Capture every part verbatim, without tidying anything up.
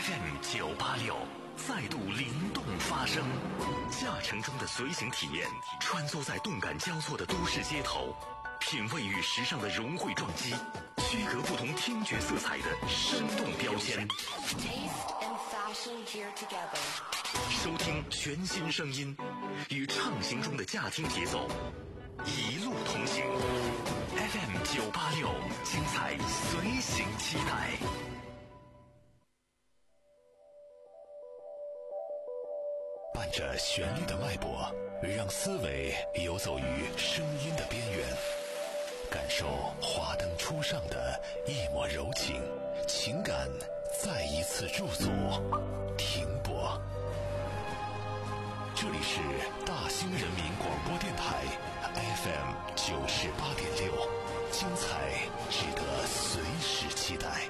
F M 九八六再度灵动发声，驾乘中的随行体验，穿梭在动感交错的都市街头，品味与时尚的融汇撞击，区隔不同听觉色彩的生动标签。收听全新声音，与畅行中的驾听节奏，一路同行。F M 九八六，精彩随行期待。伴着旋律的脉搏，让思维游走于声音的边缘，感受华灯初上的一抹柔情，情感再一次驻足停泊。这里是大兴人民广播电台 F M 九十八点六，精彩值得随时期待。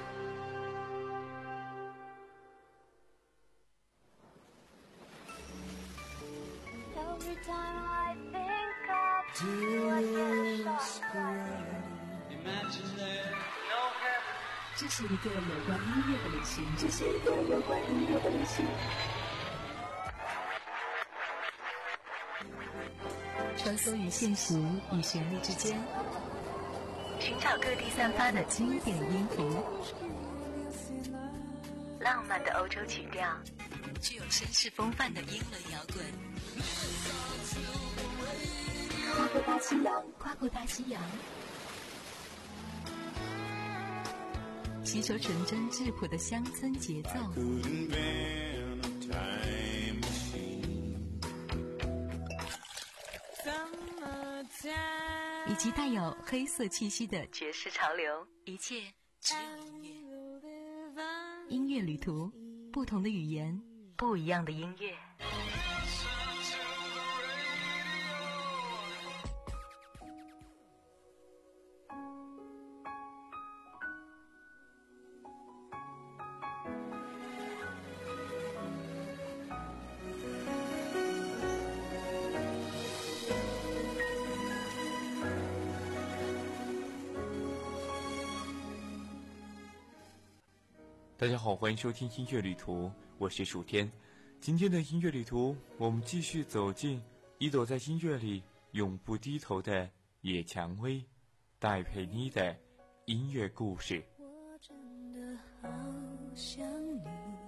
Every time I think of you, I get Imagine there no heaven. 这是一个有关音乐的旅行，这是一个有关音乐的旅行。穿梭于现实与旋律之间，寻找各地散发的经典音符，浪漫的欧洲曲调，具有绅士风范的英伦摇滚。跨过大西洋，跨过大西洋，吸收纯真质朴的乡村节奏，以及带有黑色气息的爵士潮流，一切只有音乐。音乐旅途，不同的语言，不一样的音乐。 大家好，欢迎收听音乐旅途，我是楚天。今天的音乐旅途，我们继续走进一朵在音乐里永不低头的野蔷薇，戴佩妮的音乐故事。 我真的好想你，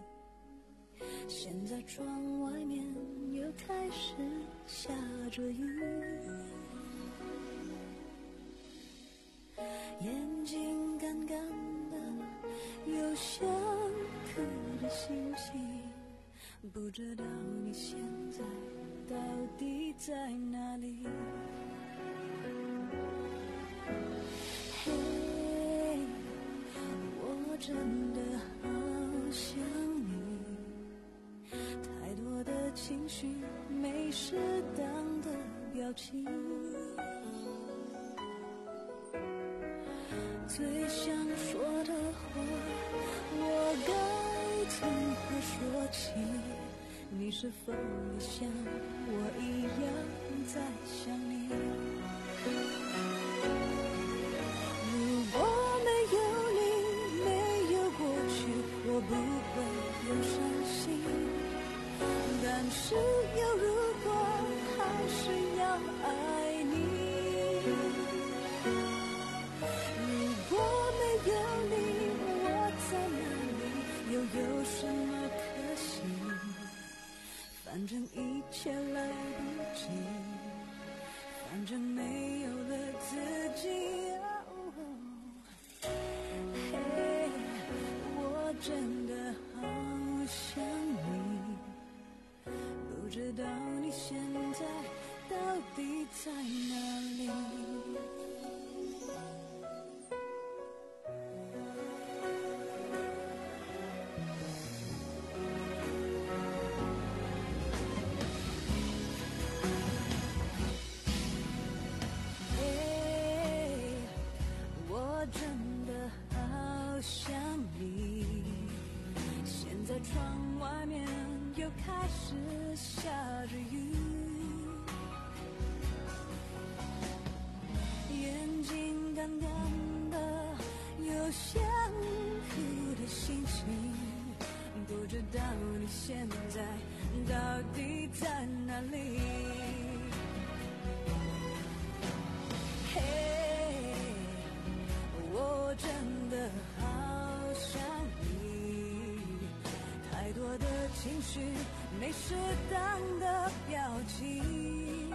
现在窗外面又开始下着雨，眼睛干干的，有想哭的心情，不知道你现在到底在哪里。嘿，我真的好想你，太多的情绪，没适当的表情，最想说的话，我该从何说起？你是否也像我一样在想你？如果没有你，没有过去，我不会有伤心。但是有如果，还是要爱你。如果没有你，我在哪里？又有什么可惜？反正一切来不及，反正没有了自己。嘿，我真的好想你，不知道你现在到底在哪里。窗外面又开始下着雨，眼睛干干的，有想哭的心情，不底在哪里？嘿，我真的好想你，太多的情绪没适当的表情，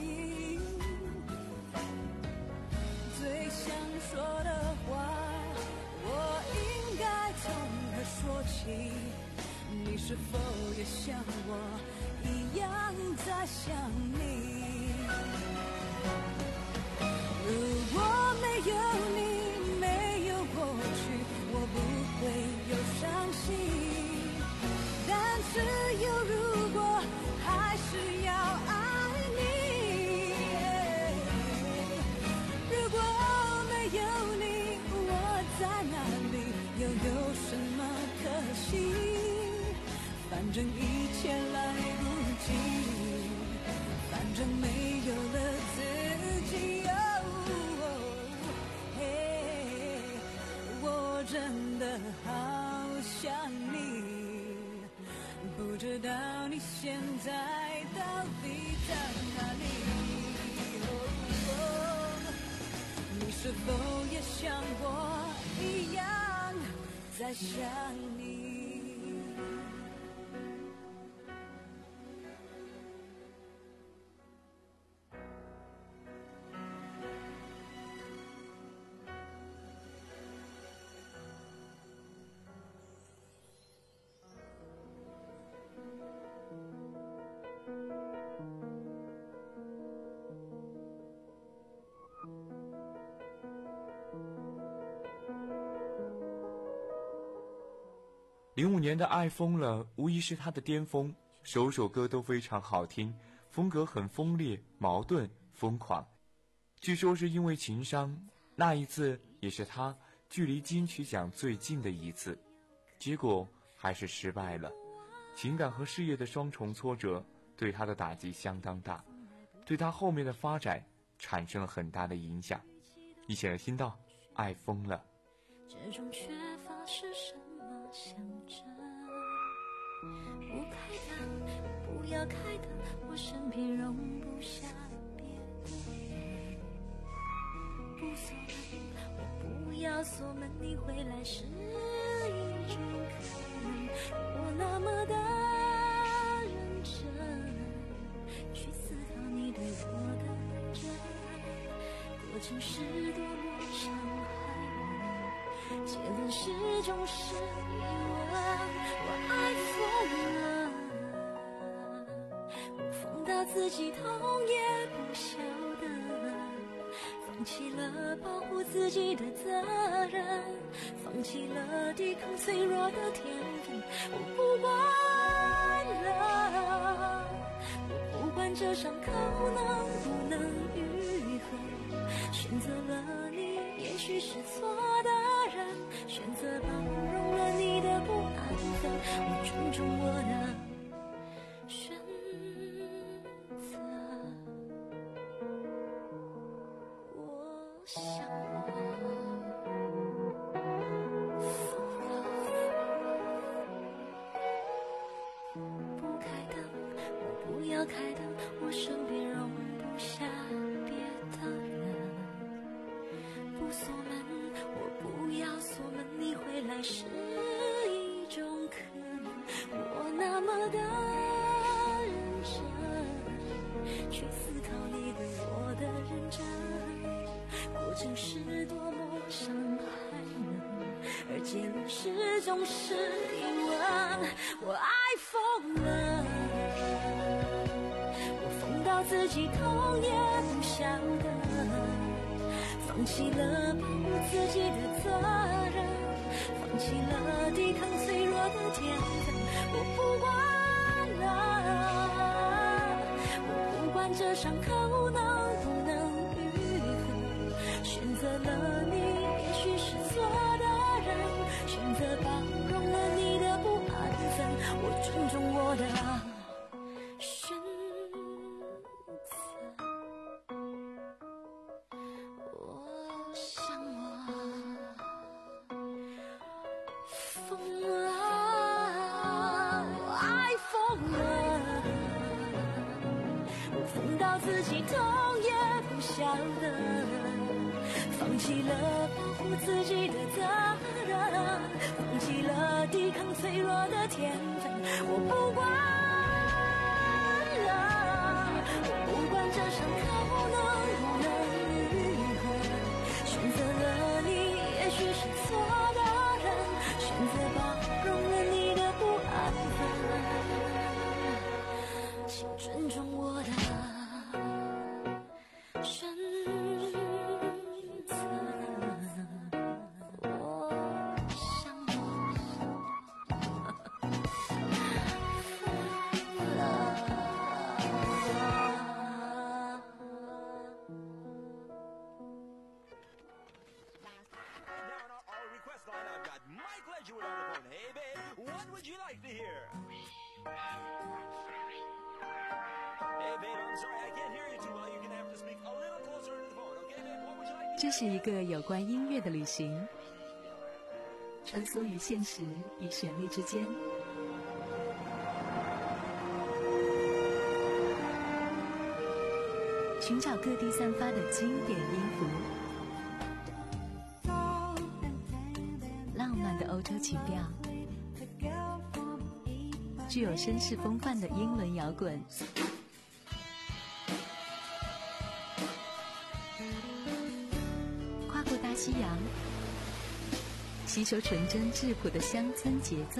最想说的话我应该从何说起？你是否也像我一样在想你？如果没有你，没有过去，我不会有伤心。但是有如果，还是要爱你。如果没有你，我在哪里？又有什么可惜？反正一切来不及，反正没有了自己。哦，嘿，我真的好想你，不知道你现在到底在哪里？哦，你是否也像我一样在想你？ 零五年的《爱疯了》无疑是他的巅峰，首首歌都非常好听，风格很锋利、矛盾、疯狂。据说是因为情伤，那一次也是他距离金曲奖最近的一次，结果还是失败了。情感和事业的双重挫折对他的打击相当大，对他后面的发展产生了很大的影响。一起来听到《爱疯了》。 这种缺乏是什么象征？不开灯，不要开灯，我身边容不下别的人。不锁门，我不要锁门，你回来是一种可能。我那么的认真去思考你对我的认真，过程是多么伤害人，结论始终是疑问。我爱疯了，我疯到自己痛也不晓得，放弃了保护自己的责任，放弃了抵抗脆弱的天分。我不管了，我不管这伤口能不能愈合，选择了你也许是错的人，选择包容了你的不安分，我尊重我的选择。我想我疯了，不开灯，我不要开灯，我身边容不下别的人。不锁门，我不要锁门，你回来是一种可能。我那么的认真去思考你对我的认真，过程是多么伤害人，而结论始终是疑问。我爱疯了，我疯到自己痛也不晓得，放弃了保护自己的责任，放弃了抵抗脆弱的天分。我不管了，我不管这伤口能不能愈合，选择了你也许是错的人，选择包容了你的不安分，我尊重我的选择。我想我疯了，我爱疯了。 到自己痛也不晓得，放弃了保护自己的责任，放弃了抵抗脆弱的天分，我不管了，我不管这伤口能不能愈合，选择了你也许是错的人，选择包容了你的不安分，请尊重我的选择。我想疯了。 Now on our, our request line, I've got Mike Ledgerwood on the phone. Hey, babe, what would you like to hear? Hey, babe, I'm sorry, I can't hear you too well. You're gonna have to speak a little closer to the phone, okay, babe? What would you like to hear? 这是一个有关音乐的旅行，穿梭于现实与旋律之间。寻找各地散发的经典音符，浪漫的欧洲情调，具有绅士风范的英伦摇滚，跨过大西洋，吸收纯真质朴的乡村节奏。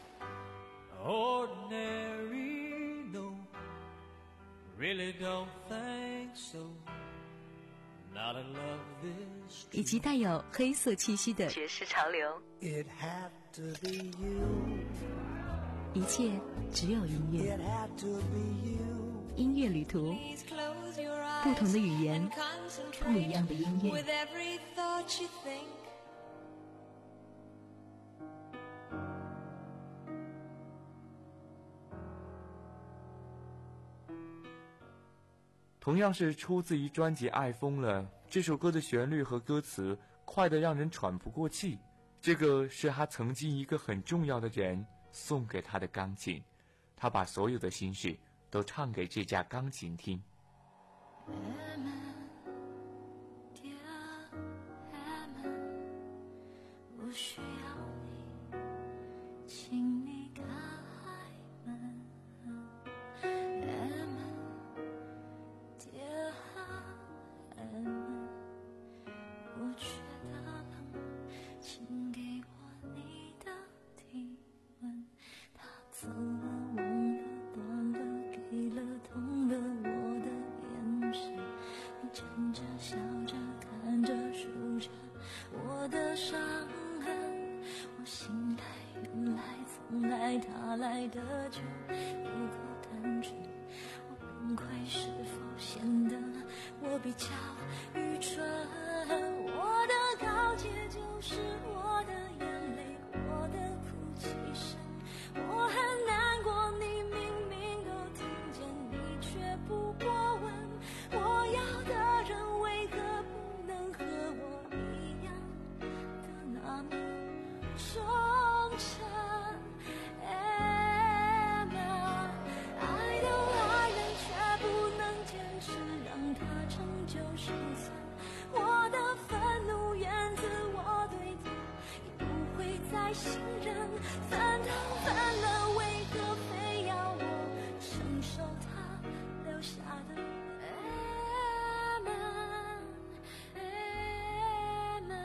Ordinary, no, really don't think so. Not in love this 以及带有黑色气息的爵士潮流， It had to be you. 一切只有音 It 乐。 had to be you. 音乐旅途， Please close your eyes 不同的语言 and， concentrate 不一样的音 with 乐。 every thought you think. 同样是出自于专辑《爱疯了》，这首歌的旋律和歌词快得让人喘不过气。这个是他曾经一个很重要的人送给他的钢琴，他把所有的心事都唱给这架钢琴听。 Dear Hammond， 不需要你，请你开门。Hammond， Dear Hammond， 我觉得冷，请给我你的体温。他走了，忘了，断了，给了，痛了我的眼神。你站着，笑着，看着，数着我的伤痕。我醒来，原来从来他来的就不够单纯。我崩溃是否显得我比较愚蠢？我的告诫就是我的眼泪，我的哭泣声。我很难过，你明明都听见，你却不过问。我要的人为何不能和我一样的那么忠诚？ Emma， 爱的爱人却不能坚持，让他长久生存。我的愤怒源自我对他已不会再信任，分都分了，为何非要我承受他留下的 Emma Emma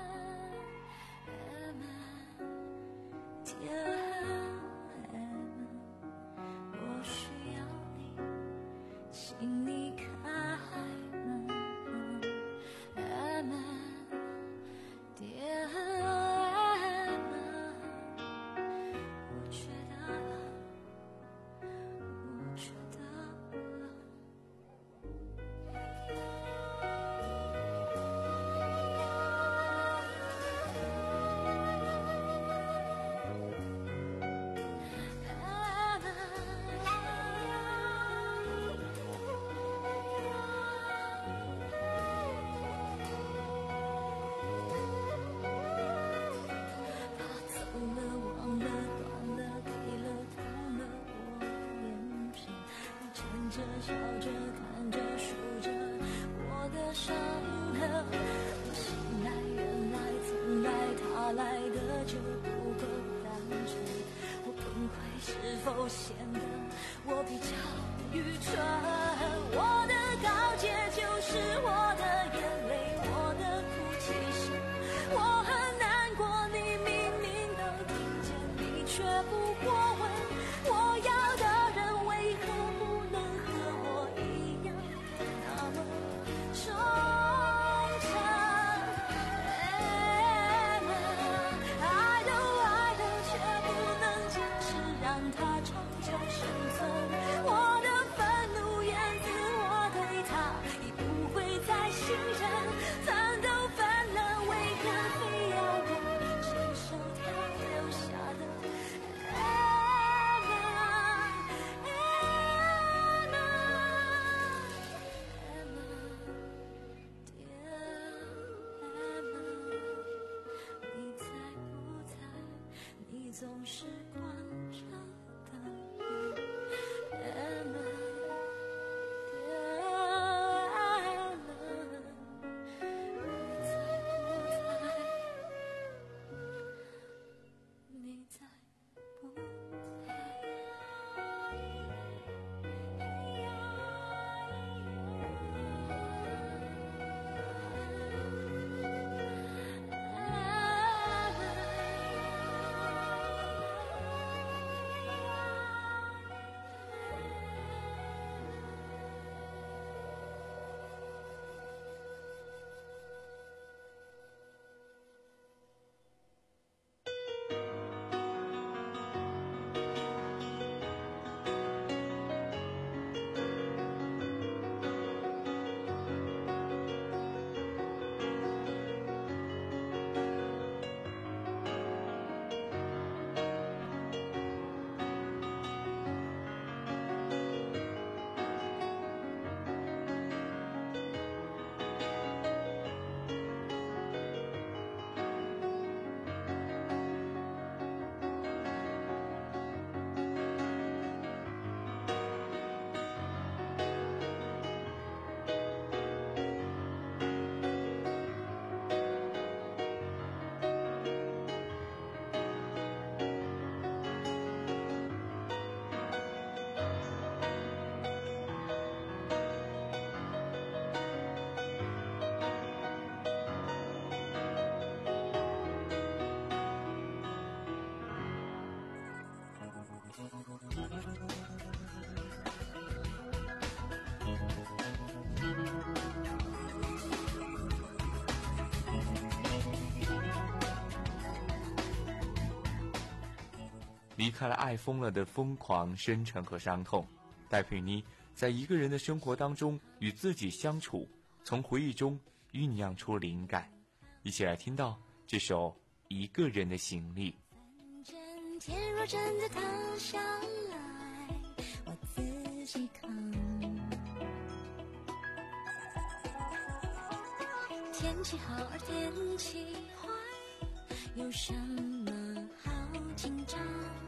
Emma Dear Emma， 我需要你，请你开门。Emma Dear Emma， 我觉得我觉得他走了，忘了，断了，给了，痛了我眼神。你站着，笑着，看着数着我的伤痕。醒来原来从来他来的就不够单纯，我崩溃是否显得我比较愚蠢？我的告诫就是我的眼泪，我的哭泣声，我很难过，你明明能听见，你却不过问，我要的人为何不能和我一样那么忠诚？爱都爱了，却不能坚持让它长久生存。我的愤怒源自我对他已不会再信任，咱都分了，为何非要我承受他留下的 Emma Emma Emma Dear Emma， 你在不在？你总是关着灯。Emma你在不在？ 离开了爱疯了的疯狂、深沉和伤痛，戴佩妮在一个人的生活当中与自己相处，从回忆中酝酿出灵感。一起来听到这首《一个人的行李》。 反正天若真的塌下来，我自己扛。天气好而天气坏，有什么好紧张？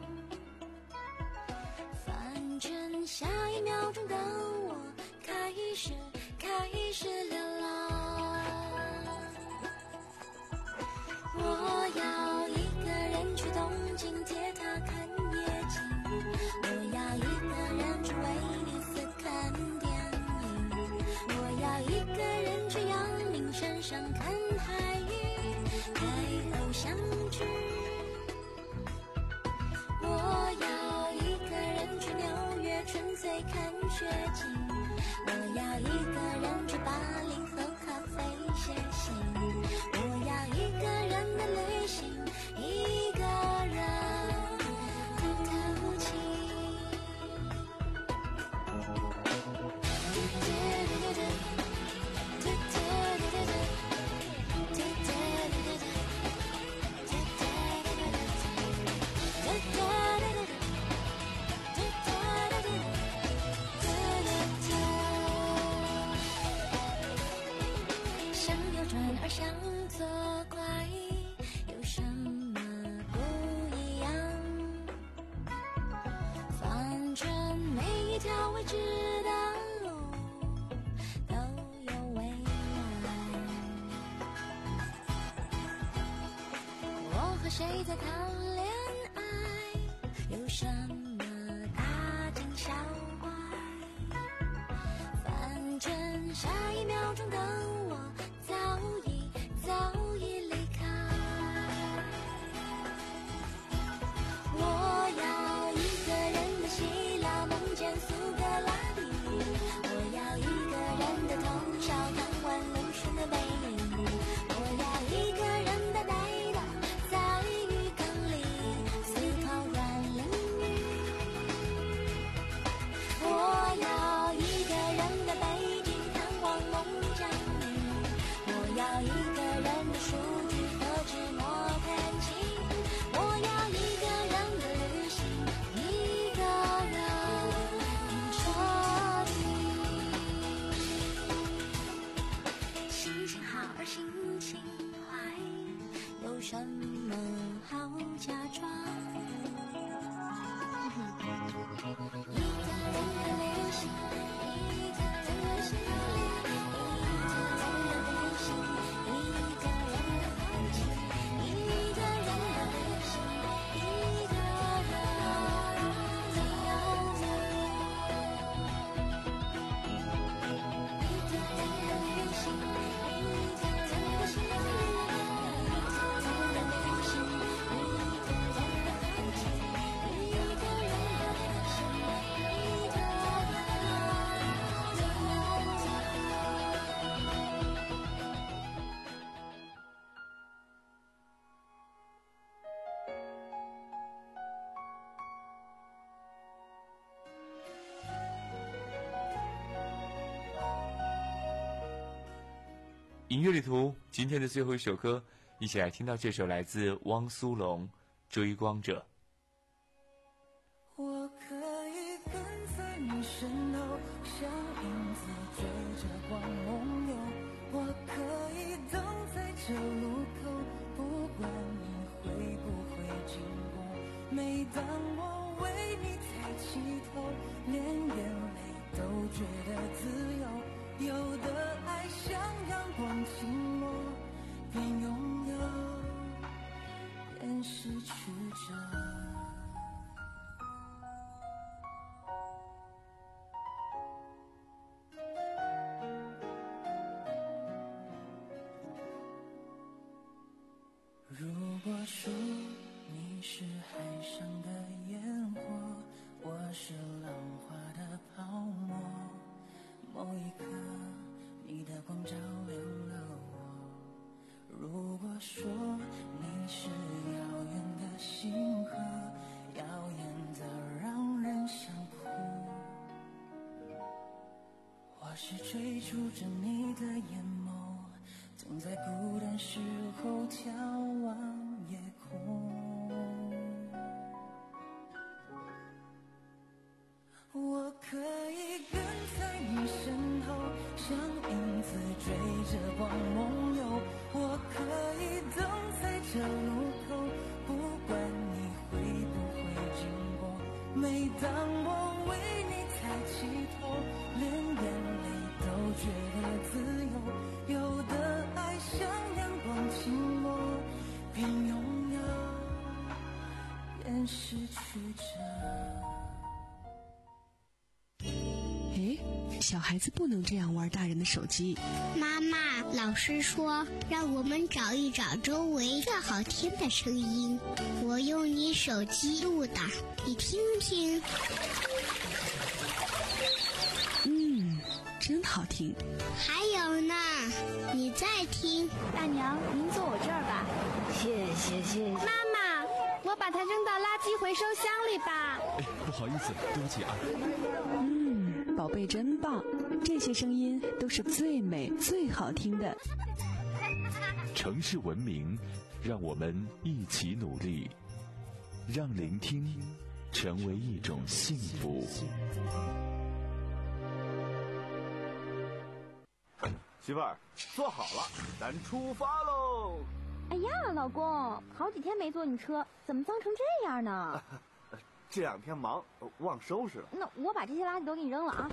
反正下一秒钟的我开始开始流浪。我要一个人去东京铁塔看夜景，我要一个人去威尼斯看电影，我要一个人去阳明山上看海域，拍偶像剧。我要一个人去纽约纯粹看雪景，我要一个人去巴黎喝咖啡写信，我要一个人的旅行，一个人的透气。想要转而想作怪，有什么不一样？反正每一条未知的路谁在谈恋爱？有什么大惊小怪？反正下一秒钟的我早已早已离开。我要一个人的希腊梦见苏格拉底，我要一个人的通宵看完流水的背影，我要一个人的呆倒在浴缸里思考软淋雨，我要一个人的北京看望孟姜女，我要一个人的数据和纸墨谈情，我要一个人的旅行，一个人彻底。心情好而心情坏，有什么好假装？一个人的旅行，一个人的心里，一个人的旅行，一个人的放弃，一个人的旅行，一个人自由的，一个人的旅行，一个人的心里，一个人的旅行，一个人的放弃，一个人的旅行，一个人自由的。 音乐旅途今天的最后一首歌，一起来听到这首来自汪苏泷《追光者》。 我可以跟在你身后，像影子追着光梦游。我可以等在这路口，不管你会不会经过。每当我为你抬起头，连眼泪都觉得自由。有的爱像阳光倾没，边拥有边失去着。如果说你是海上的烟火，我是浪花的泡沫，某一刻你的光照亮了我。如果说你是遥远的星河，耀眼的让人想哭，我是追逐着你的眼眸，总在孤单时候眺望夜空。我可以跟在你身后，像影子追着光梦游。我可以等在这路口，不管你会不会经过。每当我为你抬起头，连眼泪都觉得自由。有的爱像阳光倾没，边拥有边失去着。 诶，小孩子不能这样玩大人的手机。 妈妈，老师说让我们找一找周围最好听的声音，我用你手机录的，你听听。 嗯，真好听。 还有呢，你再听。 大娘，您坐我这儿吧。 谢谢谢谢。 妈妈，我把它扔到垃圾回收箱里吧。 哎，不好意思，对不起啊。 嗯，宝贝真棒，这些声音都是最美最好听的。 城市文明，让我们一起努力，让聆听成为一种幸福。 媳妇儿，坐好了，咱出发喽！ 哎呀，老公，好几天没坐你车，怎么脏成这样呢？ 这两天忙，忘收拾了。 那我把这些垃圾都给你扔了啊！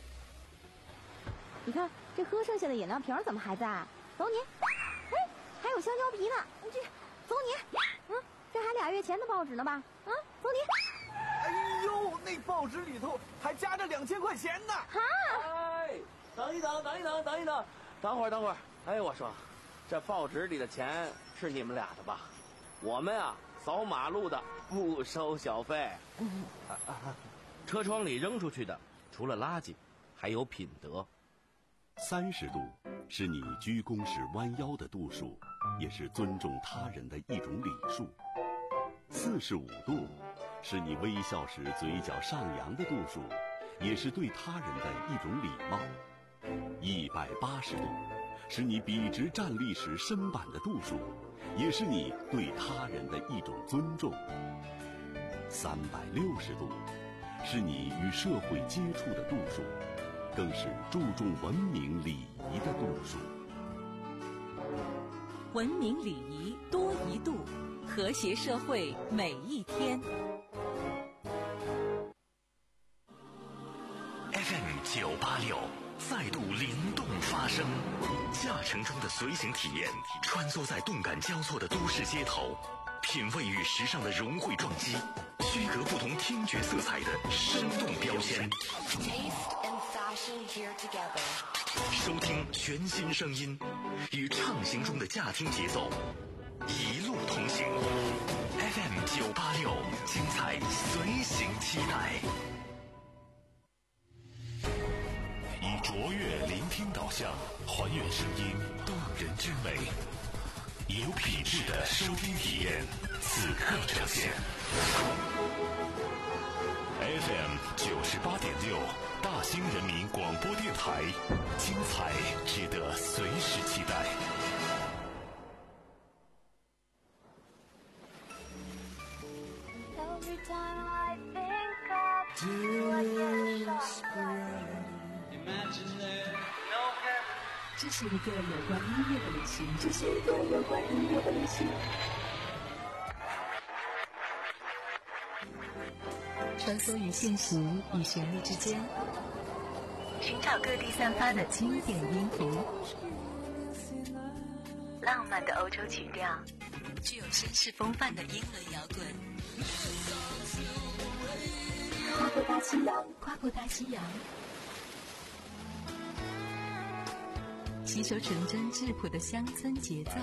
你看，这喝剩下的饮料瓶怎么还在？走你！哎，还有香蕉皮呢！你这，走你！嗯。 这还俩月前的报纸呢吧？啊，走你！ 哎呦，那报纸里头还夹着两千块钱呢！ 哈！ 哎，等一等，等一等，等一等，等会儿，等会儿。哎，我说，这报纸里的钱是你们俩的吧？我们啊，扫马路的不收小费。 嗯啊啊、车窗里扔出去的，除了垃圾，还有品德。 三十度是你鞠躬时弯腰的度数，也是尊重他人的一种礼数。四十五度是你微笑时嘴角上扬的度数，也是对他人的一种礼貌。一百八十度是你笔直站立时身板的度数，也是你对他人的一种尊重。三百六十度是你与社会接触的度数，更是注重文明礼仪的度数。 文明礼仪多一度，和谐社会每一天。 F M 九八六再度灵动发声，驾乘中的随行体验，穿梭在动感交错的都市街头，品味与时尚的融汇撞击，区隔不同听觉色彩的生动标签。收听全新声音，与畅行中的驾听节奏，一路同行。F M 九八六，精彩随行期待。以卓越聆听导向，还原声音动人之美，有品质的收听体验，此刻呈现。F M 九十八点六，大兴人民广播电台，精彩值得随时期待。 Every time I think of you, I get shot. 这是一个有关音乐的旅行，这是一个有关音乐的旅行。穿梭于现实与旋律之间，寻找各地散发的经典音符，浪漫的欧洲曲调，具有绅士风范的英伦摇滚。跨过大西洋，跨过大西洋。吸收纯真质朴的乡村节奏，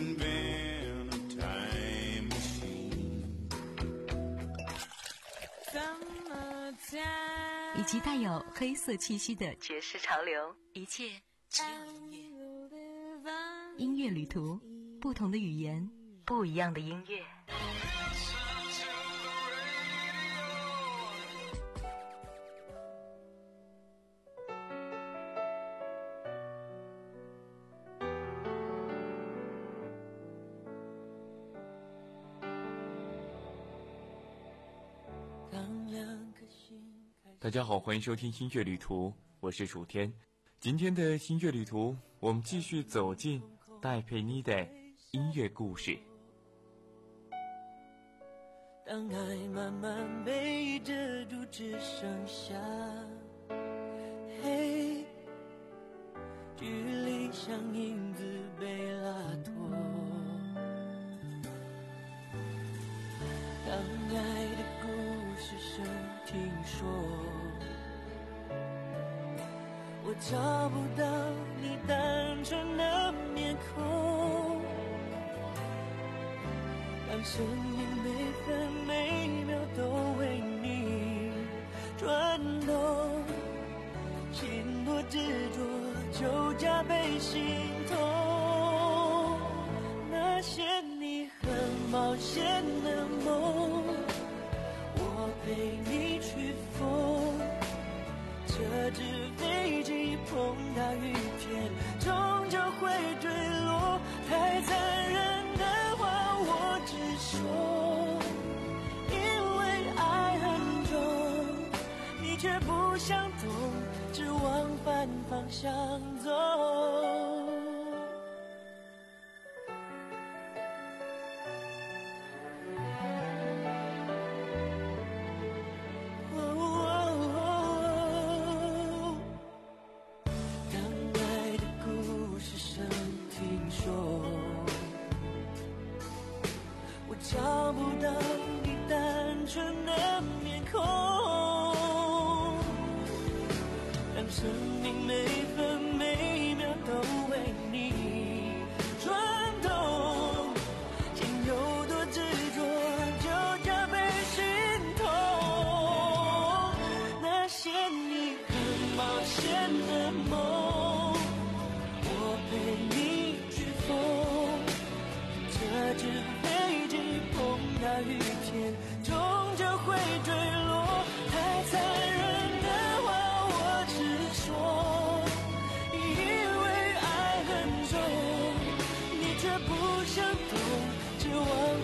以及带有黑色气息的爵士潮流，一切只有音乐。音乐旅途，不同的语言，不一样的音乐。 大家好，欢迎收听音乐旅途，我是楚天。今天的音乐旅途，我们继续走进戴佩妮的音乐故事。 当爱慢慢被遮住，只剩下黑，距离像影子被拉脱。当爱的故事声听说，我找不到你单纯的面孔，当生命每分每秒都为你转动，心多执着就加倍心痛。那些你很冒险的梦，我陪你去疯，这只飞机碰到雨天终究会坠落，太残忍的话我只说，因为爱很重，你却不想懂，只往反方向走。找不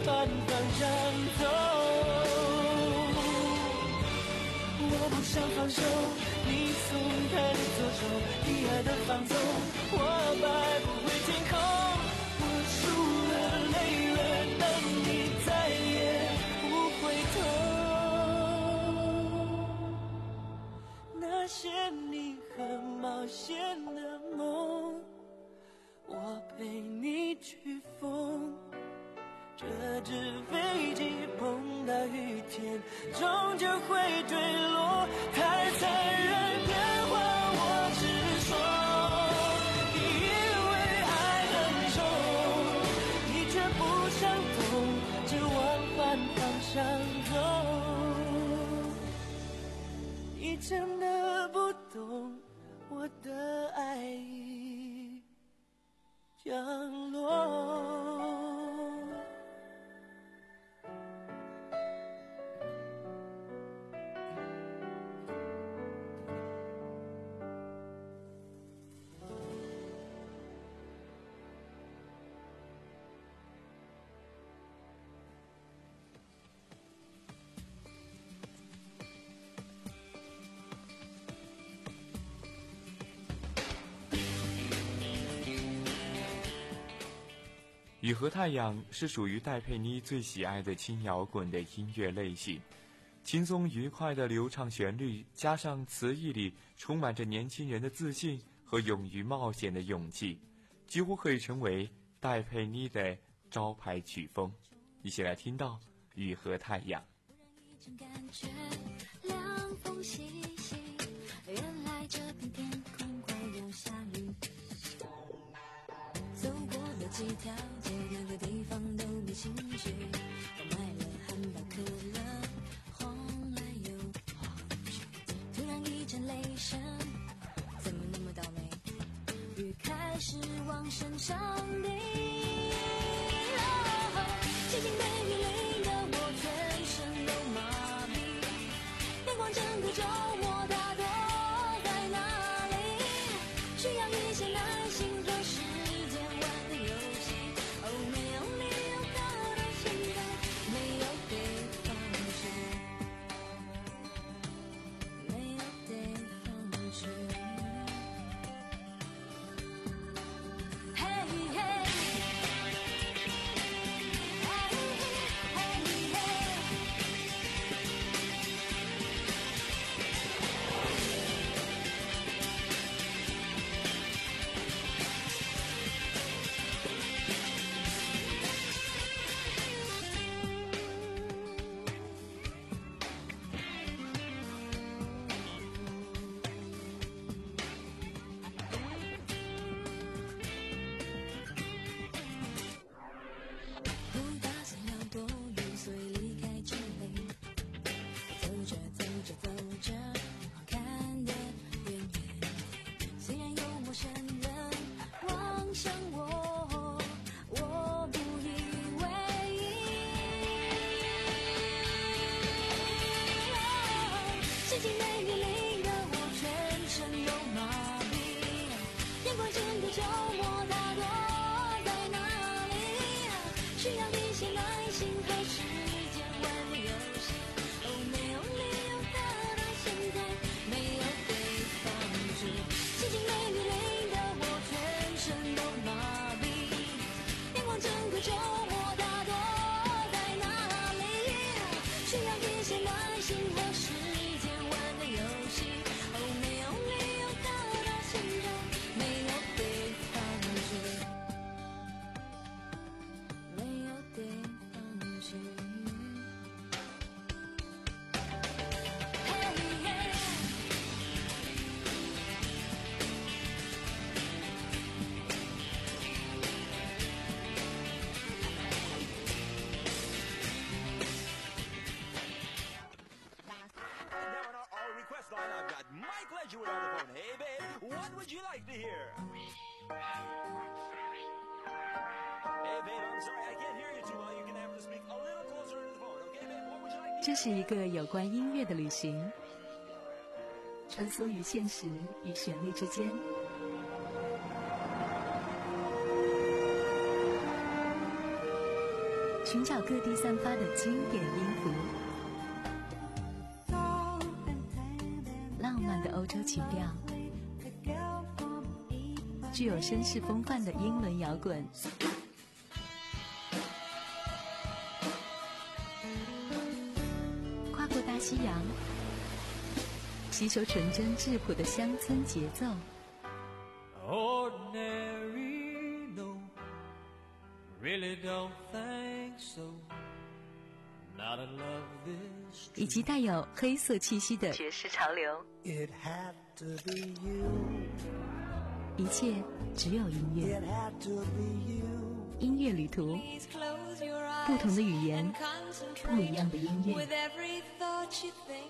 反方向走。我不想放手，你松开的左手，你爱的放纵，我摆不回天空。我输了，累了，但你再也不回头。那些你很冒险的梦，我陪你去疯。这只飞机碰到雨天，终究会坠落。太残忍的话我直说，因为爱很重，你却不想懂，只往反方向走。你真的不懂我的爱已降落。 雨和太阳是属于戴佩妮最喜爱的轻摇滚的音乐类型，轻松愉快的流畅旋律，加上词意里充满着年轻人的自信和勇于冒险的勇气，几乎可以成为戴佩妮的招牌曲风。一起来听到雨和太阳。 感觉凉风习习，原来这片天空快要下雨。走过了几条街，哪个地方都没兴趣。我买了汉堡可乐，晃来又晃去。突然一阵雷声，怎么那么倒霉？雨开始往身上滴。静静被雨淋得我全身都麻痹。阳光整个周末它躲在哪里？需要一些耐心和时间玩的游戏。哦，没有理由搞到现在，没有得放弃，没有得放弃。嘿嘿。 这是一个有关音乐的旅行，穿梭于现实与旋律之间。 寻找各地散发的经典音符，浪漫的欧洲情调，具有绅士风范的英伦摇滚，跨过大西洋，吸收纯真质朴的乡村节奏。 Ordinary, no, really don't think so. Not a love this 以及带有黑色气息的爵士潮流。 It had to be you. 一切只有音乐。 It had to be you. 音乐旅途，不同的语言，不一样的音乐。 With every thought you think.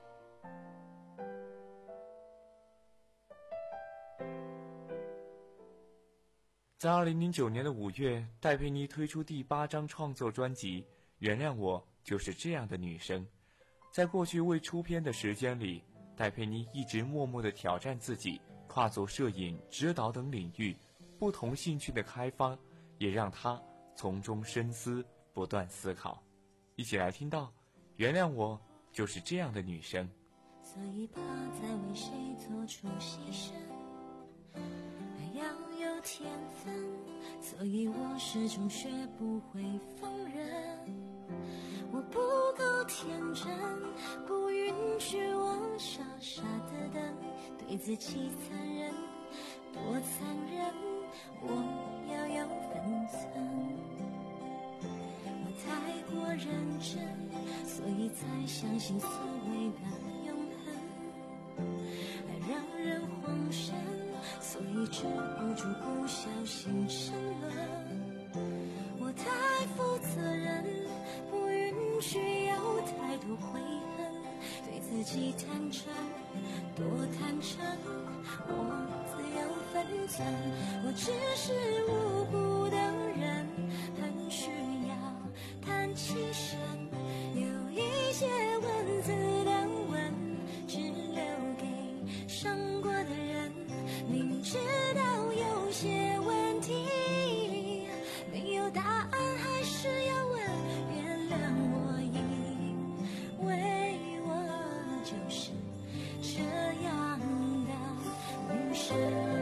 在二零零九年的五月，戴佩妮推出第八张创作专辑《原谅我就是这样的女生》。在过去未出片的时间里，戴佩妮一直默默地挑战自己，跨足摄影、指导等领域，不同兴趣的开发，也让她从中深思，不断思考。一起来听到《原谅我就是这样的女生》。 所以不再为谁做出牺牲，爱要有天分，所以我始终学不会放任。我不够天真，不允许我傻傻的等，对自己残忍，多残忍，我要有分寸。我太过认真，所以才相信所谓的永恒。爱让人慌神，所以止不住不小心沉沦。我太负责任，不允许有太多悔恨，对自己坦诚，多坦诚，我自有分寸。我只是无辜的人，很需要谈起身，有一些文字的吻，只留给伤过的人。明知道有些问题没有答案，还是要问。原谅我，因为我就是这样的女生。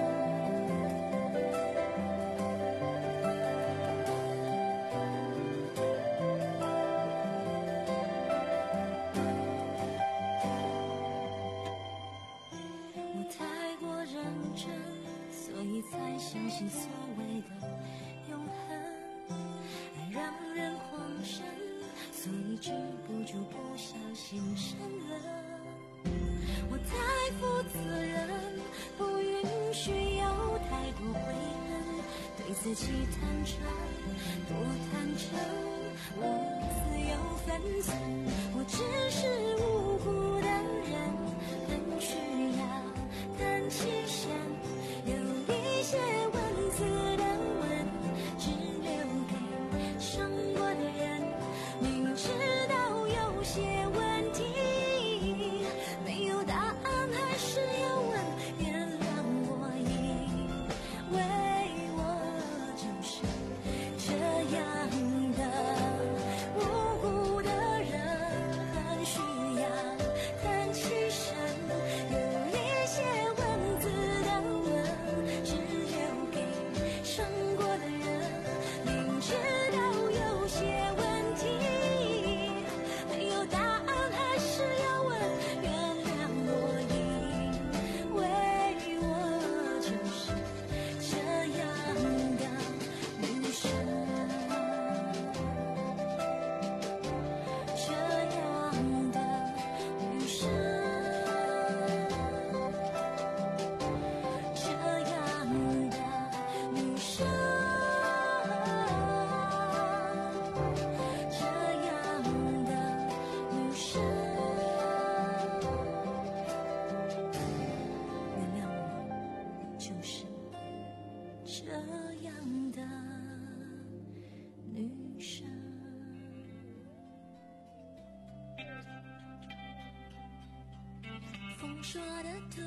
才相信所谓的永恒，爱让人慌神，所以止不住不小心沉沦。我太负责任，不允许有太多悔恨，对自己坦诚，多坦诚，我自有分寸。我只是无辜的人，很需要谈起身。一些文字的吻，只留给伤过的人。明知道有些问题没有答案，还是要问。原谅我，因为我就是这样的无辜的人，很需要谈起身。有一些文字的吻，伤过的人，明知道有些问题没有答案，还是要问。原谅我，因为我就是这样的女生，这样的女生，这样的女生，这样的女生。原谅我，就是这样的女生。风说的对。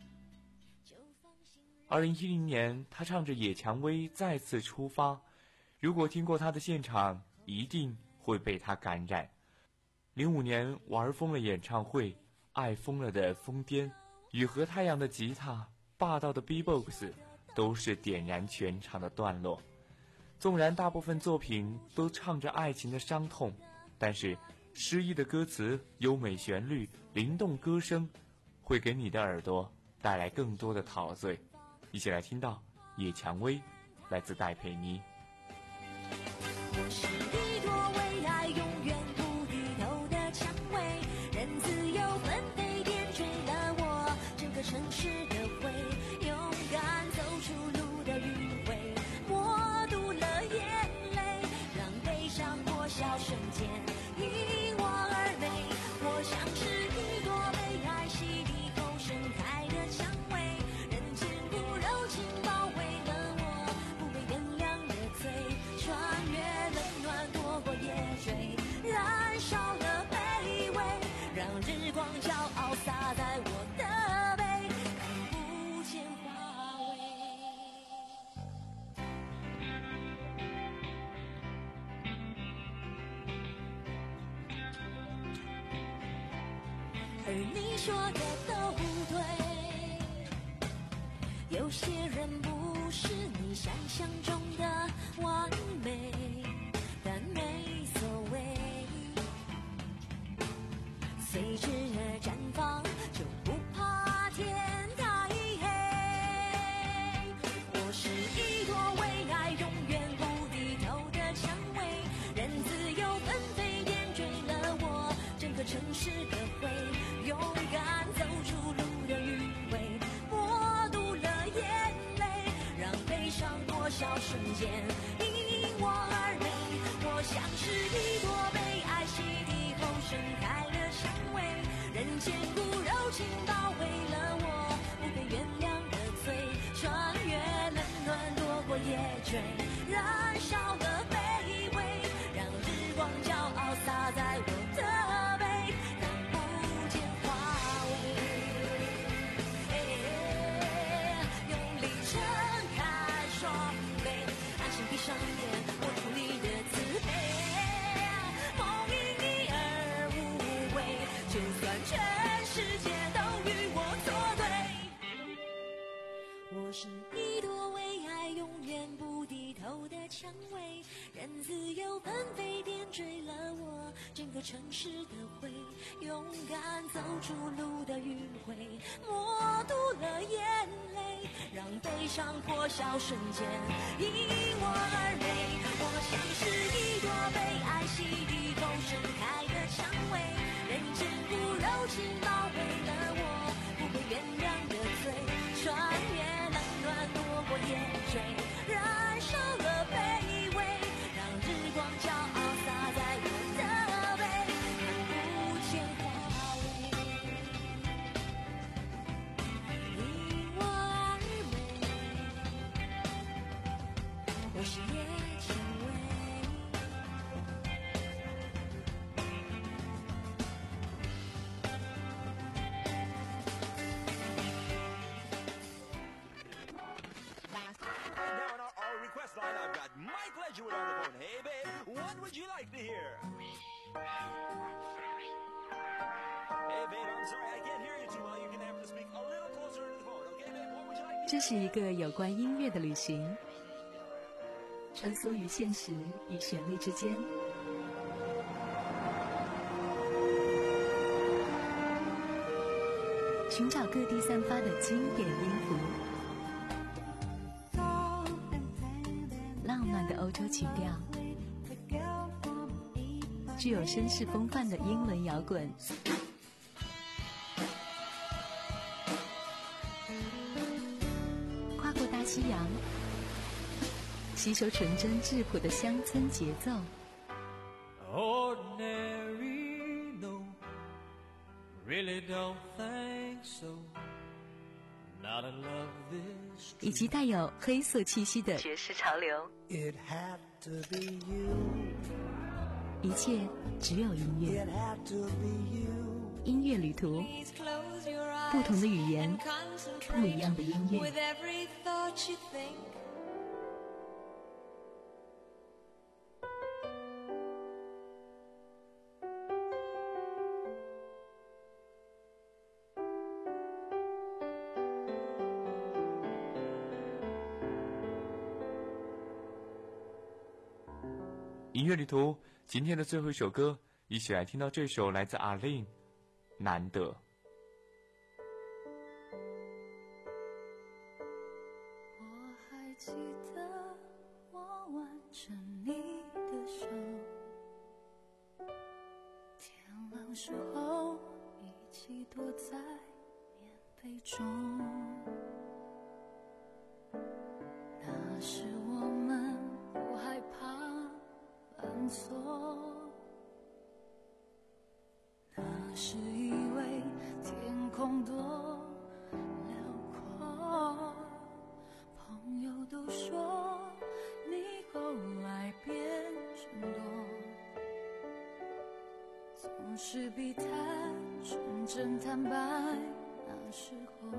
二零一零年，他唱着《野蔷薇》再次出发， 如果听过他的现场，一定会被他感染。零五年玩疯了演唱会，爱疯了的疯癫，雨和太阳的吉他，霸道的 B-box， 都是点燃全场的段落。纵然大部分作品都唱着爱情的伤痛，但是诗意的歌词、优美旋律、灵动歌声，会给你的耳朵带来更多的陶醉。一起来听到野蔷薇，来自戴佩妮。 我是一朵为爱永远不低头的蔷薇，任自由纷飞点缀了我整个城市的灰，勇敢走出路的迂回，默读了眼泪，让悲伤破晓瞬间因我而美。我像是一朵被爱洗礼后盛开的蔷薇，人间不柔情包围了我不被原谅的罪，穿越冷暖躲过夜追，燃烧了卑微，让日光骄傲洒在我的背，看不见花蕊。而你说的都对，有些人不是你想象中的完美，但没所谓，随之而绽放，就不怕天太黑。我是一朵为爱永远不低头的蔷薇，任自由纷飞点缀了我整个城市的灰，勇敢走出路的迂回，默读了眼泪，让悲伤破晓瞬间因我而美。我像是一朵被爱洗涤后盛开的蔷薇，人间不柔情包围了我不被原谅的罪，穿越冷暖躲过夜追，燃烧了卑微，让日光骄傲洒在我的背，看不见花蕊。用力撑开双臂，安心闭上眼，握住你的慈悲，梦因你而无畏，就算全世界都与我作对。我是一朵为爱永远不低头的蔷薇，任自由纷飞点缀了我整个城市的灰，勇敢走出路的迂回，默读了眼泪，让悲伤破晓瞬间因我而美。我像是一朵被爱洗涤后盛开的蔷薇，人间不柔情包围了我不被原谅的罪，穿越冷暖躲过夜追，燃烧了卑微，让日光骄傲洒在我的背，看不见花蕊，因我而美。我是野蔷薇。 Now on our, our request line, I've got Mike Ledgerwood on the phone. Hey, babe, what would you like to hear? Hey, babe, I'm sorry, I can't hear you too well. You're gonna have to speak a little closer to the phone, okay, babe? What would you like to hear? 这是一个有关音乐的旅行，穿梭于现实与旋律之间。寻找各地散发的经典音符，浪漫的欧洲曲调，具有绅士风范的英伦摇滚，跨过大西洋，吸收纯真质朴的乡村节奏。 Ordinary, no, really don't think so. Not in love this. 以及带有黑色气息的爵士潮流。 It had to be you. 一切只有音乐。 It had to be you. 音乐旅途，不同的语言，不一样的音乐。 With every thought you think, 音乐旅途今天的最后一首歌，一起来听到这首来自阿令，难得。 我还记得我挽着你的手，天亮时候一起躲在棉被中，那时我们不害怕犯错，那时以为天空多辽阔，朋友都说你后来变真多，总是比他纯真坦白，那时候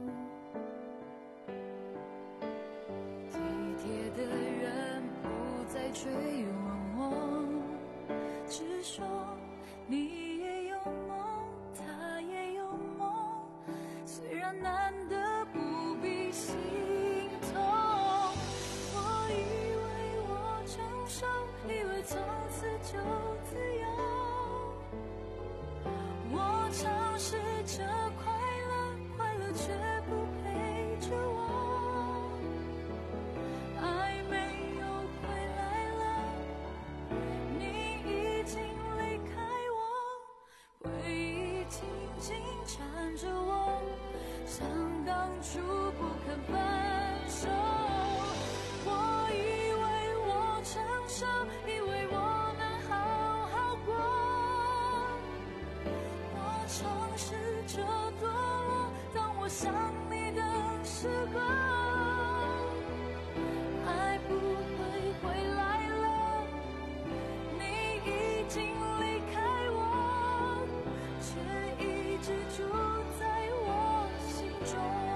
体贴的人不再追问我，只说你也有梦，他也有梦，虽然难得不必心痛。我以为我成熟，以为从此就自由，我尝试着快乐，快乐却不陪着我，爱没有回来了，你已经离开我，回忆紧紧缠着我，像当初不肯分手。我以为我成熟，以为我能好好过，我尝试着堕落，当我想你的时候，爱不会回来了，你已经离开我，却一直住在我心中。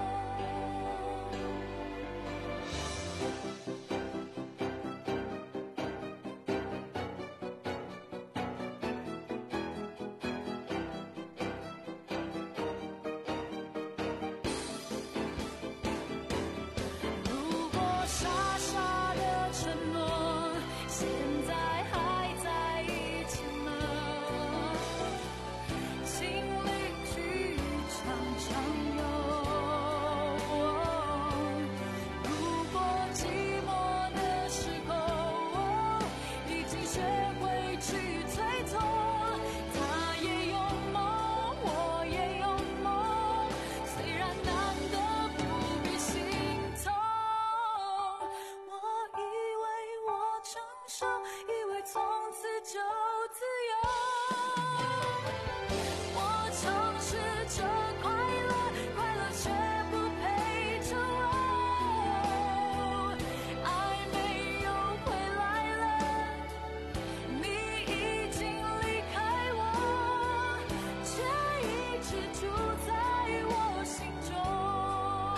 如果傻傻的承诺，现在还在一起吗？请邻居常常有。如果寂寞的时候，已经学会去推脱，他也有梦，我也有梦，虽然难得不必心痛。我以为我成熟，以为从此就自由，我尝试着快乐，快乐却不陪着我，爱没有回来了，你已经离开我，却一直住在我心中。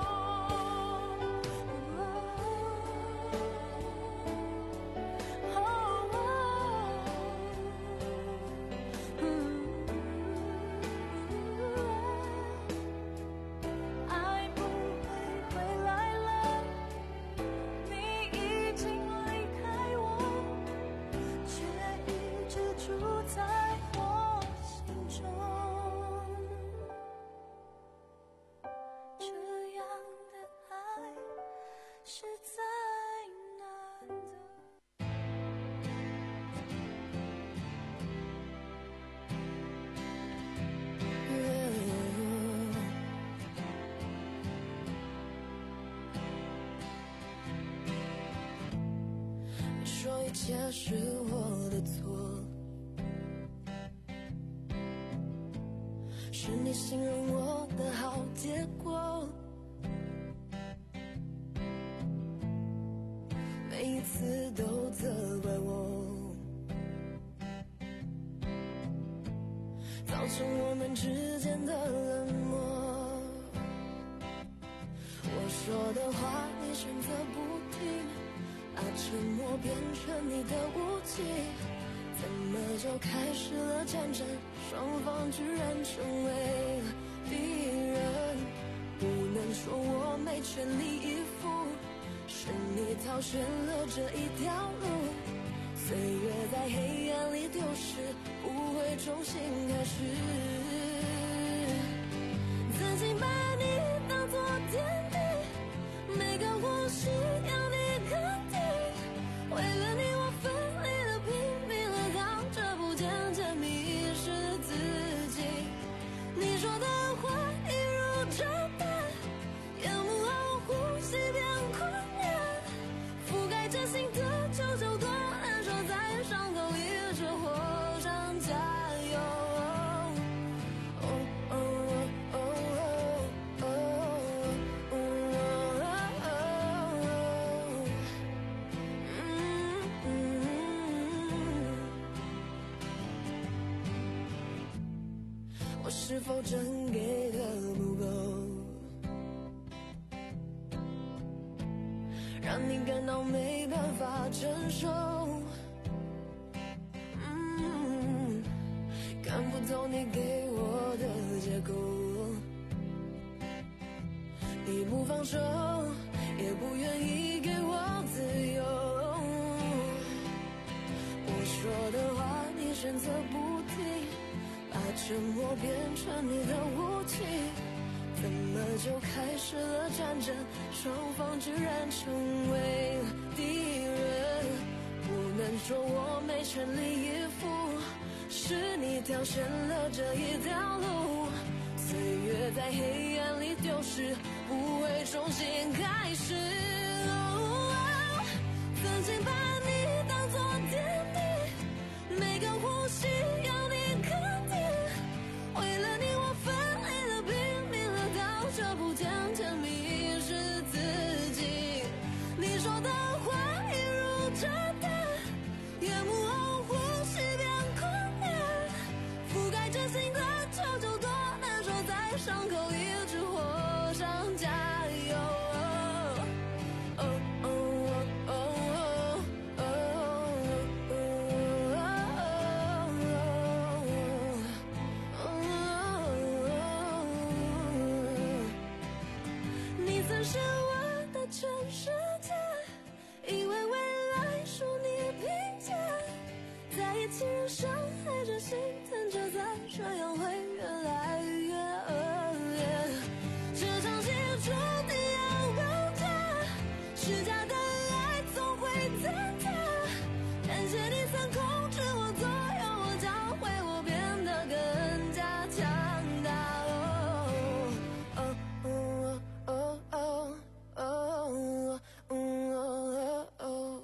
爱不会回来了，你已经离开我，却一直住在我心中。这样的爱实在难得。说一切是我的错，是你形容我的好结果，每一次都责怪我，造成我们之间的冷漠。我说的话你选择不听，把沉默变成你的武器，怎么就开始了战争？双方居然成为敌人，不能说我没全力以赴，是你挑选了这一条路， 岁月在黑暗里丢失，不会重新开始。曾经把你当作天地，每个呼吸要你肯定。为了你我奋力了，拼命了，扛着不渐渐迷失自己。你说的话一如炸弹，夜幕后呼吸变困难，覆盖着心的久久多难受，在伤口一直火上加油。我是否真给的不够，让你感到没办法承受？嗯，看不透你给我的借口，你不放手，也不愿意给我自由。我说的话你选择不听，把沉默变成你的武器，怎么就开始了战争？双方居然成为敌人。不能说我没全力以赴，是你挑选了这一条路。岁月在黑暗里丢失，不会重新开始。哦，曾经把你当作天地，每个呼吸要你肯定。为了你我奋力了，拼命了，到这不渐渐迷失自己。你说的话一如炸弹，夜幕后呼吸变困难，覆盖着心的久久多难受，在伤口一直火上加油。哦哦哦哦哦你曾是我的全世界，以为未来属你凭借，在一起让伤害着心疼着，再这样会越来越恶劣。这场戏注定要爆炸，虚假的爱总会坍塌。感谢你曾控制我，左右我，教会我变得更加强大。哦哦哦哦哦哦哦哦。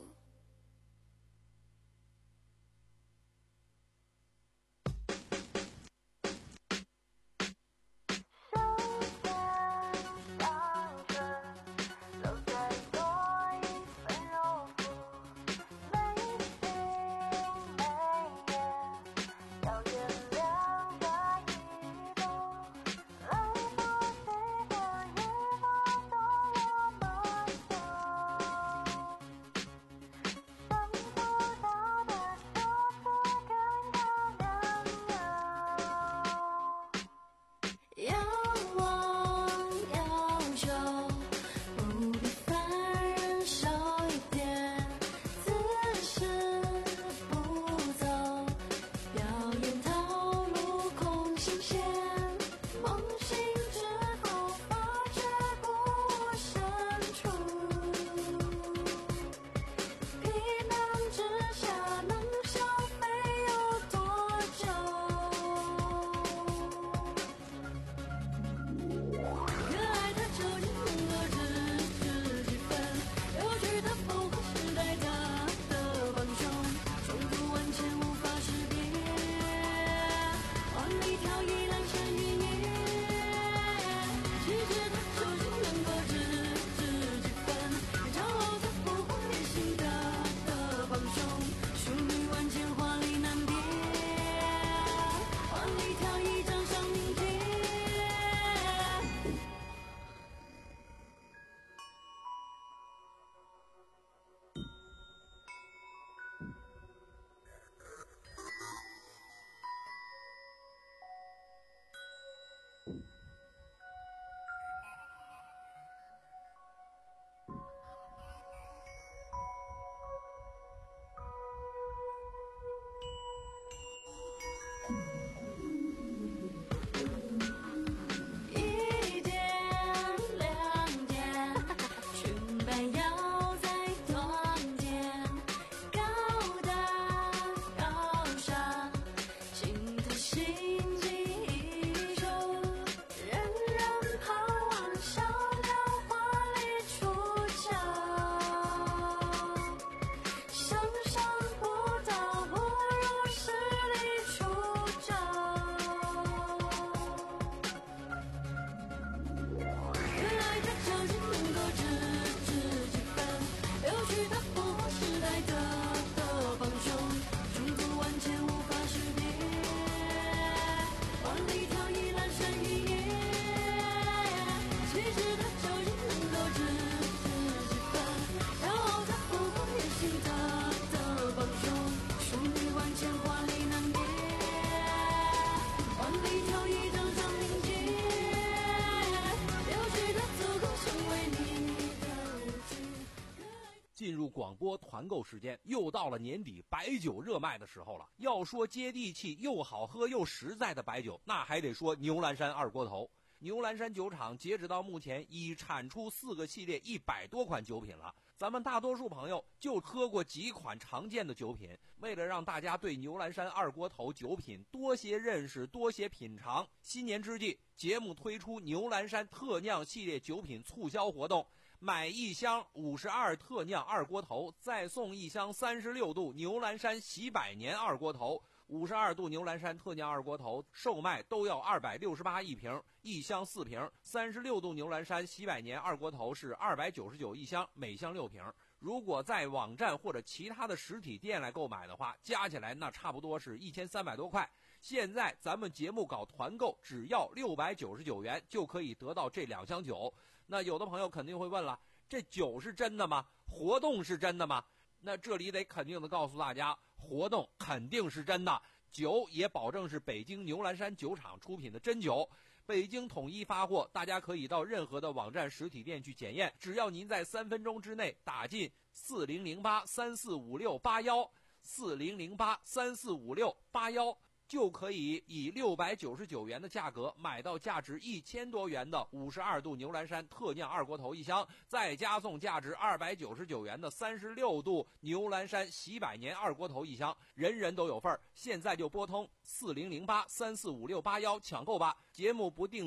广播团购时间，又到了年底白酒热卖的时候了。要说接地气又好喝又实在的白酒，那还得说牛栏山二锅头。牛栏山酒厂截止到目前已产出四个系列一百多款酒品了，咱们大多数朋友就喝过几款常见的酒品。为了让大家对牛栏山二锅头酒品多些认识多些品尝，新年之际节目推出牛栏山特酿系列酒品促销活动，买一箱五十二特酿二锅头再送一箱三十六度牛栏山喜百年二锅头。五十二度牛栏山特酿二锅头售卖都要二百六十八一瓶，一箱四瓶。三十六度牛栏山喜百年二锅头是二百九十九一箱，每箱六瓶。如果在网站或者其他的实体店来购买的话，加起来那差不多是一千三百多块。现在咱们节目搞团购，只要六百九十九元就可以得到这两箱酒。那有的朋友肯定会问了，这酒是真的吗？活动是真的吗？那这里得肯定的告诉大家，活动肯定是真的，酒也保证是北京牛栏山酒厂出品的真酒，北京统一发货，大家可以到任何的网站实体店去检验。只要您在三分钟之内打进四零零八三四五六八幺四零零八三四五六八幺，就可以以六百九十九元的价格买到价值一千多元的五十二度牛栏山特酿二锅头一箱，再加送价值二百九十九元的三十六度牛栏山喜百年二锅头一箱，人人都有份儿。现在就拨通四零零八三四五六八幺抢购吧。节目不定